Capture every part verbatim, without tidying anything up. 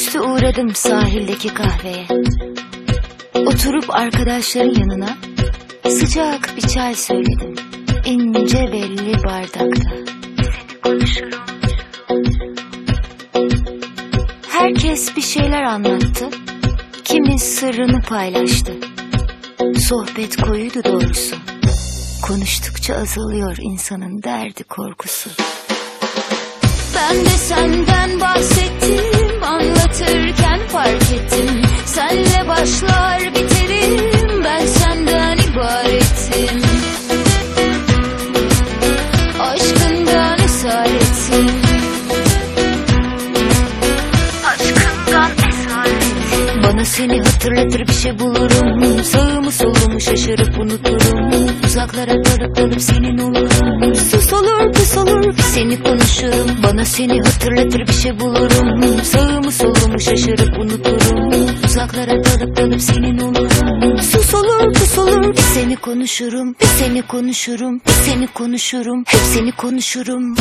Akşamüstü uğradım sahildeki kahveye. Oturup arkadaşların yanına sıcak bir çay söyledim. İnce belli bardakta. Seni konuşurum. Herkes bir şeyler anlattı. Kimi sırrını paylaştı. Sohbet koyuydu doğrusu. Konuştukça azalıyor insanın derdi korkusu. Ben de senden bahsettim, anlatırken fark ettim. Senle başlar biterim, ben senden ibaretim. Aşkından esaretim. Aşkından esaretim. Bana seni hatırlatır bir şey bulurum. Sağımı solumu şaşırıp unuturum. Uzaklara dalıp dalıp senin olurum. Sus olur pus olur seni konuşurum. Bana seni hatırlatır bir şey bulurum. Sağımı solumu şaşırıp unuturum. Uzaklara dalıp dalıp senin olurum. Sus olur pus olur seni konuşurum. Bir seni konuşurum, bir seni konuşurum. Hep seni konuşurum.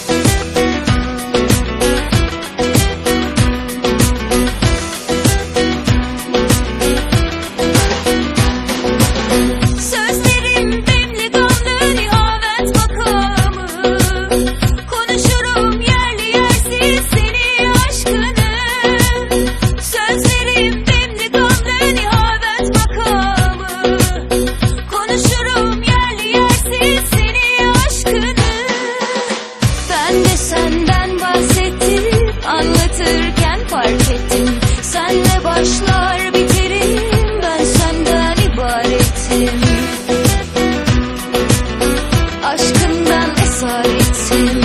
Senden bahsettim, anlatırken fark ettim. Senle başlar biterim, ben senden ibaretim. Aşkından esaretim.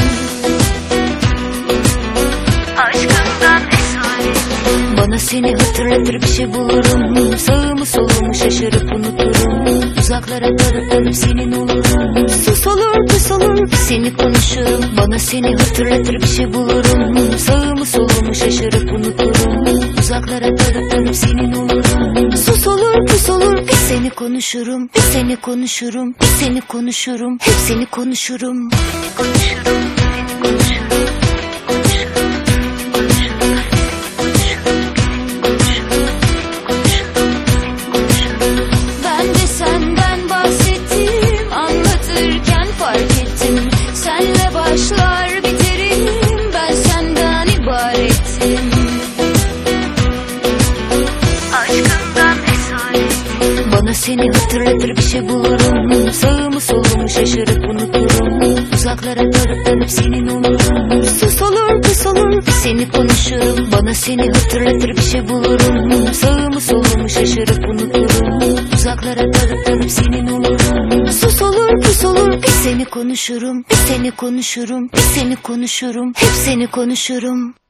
Aşkından esaretim. Bana seni hatırlatır bir şey bulurum. Sağımı solumu şaşırıp unuturum. Uzaklara dalıp dalıp senin olurum. Sus olur pus olur seni konuşurum. Bana seni hatırlatır bir şey bulurum. Sağımı solumu şaşırıp unuturum. Uzaklara dalıp dalıp senin olurum. Sus olur pus olur bir seni konuşurum. Bir seni konuşurum, bir seni konuşurum. Hep seni konuşurum. Seni konuşurum, seni konuşurum. Senle başlar biterim, ben senden ibaretim. Aşkından esaretim. Bana seni hatırlatır bir şey bulurum. Sağımı solumu şaşırıp unuturum. Uzaklara dalıp dalıp senin olurum. Sus olur pus olur seni konuşurum. Bana seni hatırlatır bir şey bulurum. Sağımı solumu şaşırıp unuturum. Uzaklara dalıp dalıp senin olurum. Sus olur pus olur bir seni konuşurum. Bir seni konuşurum, bir seni konuşurum. Hep seni konuşurum.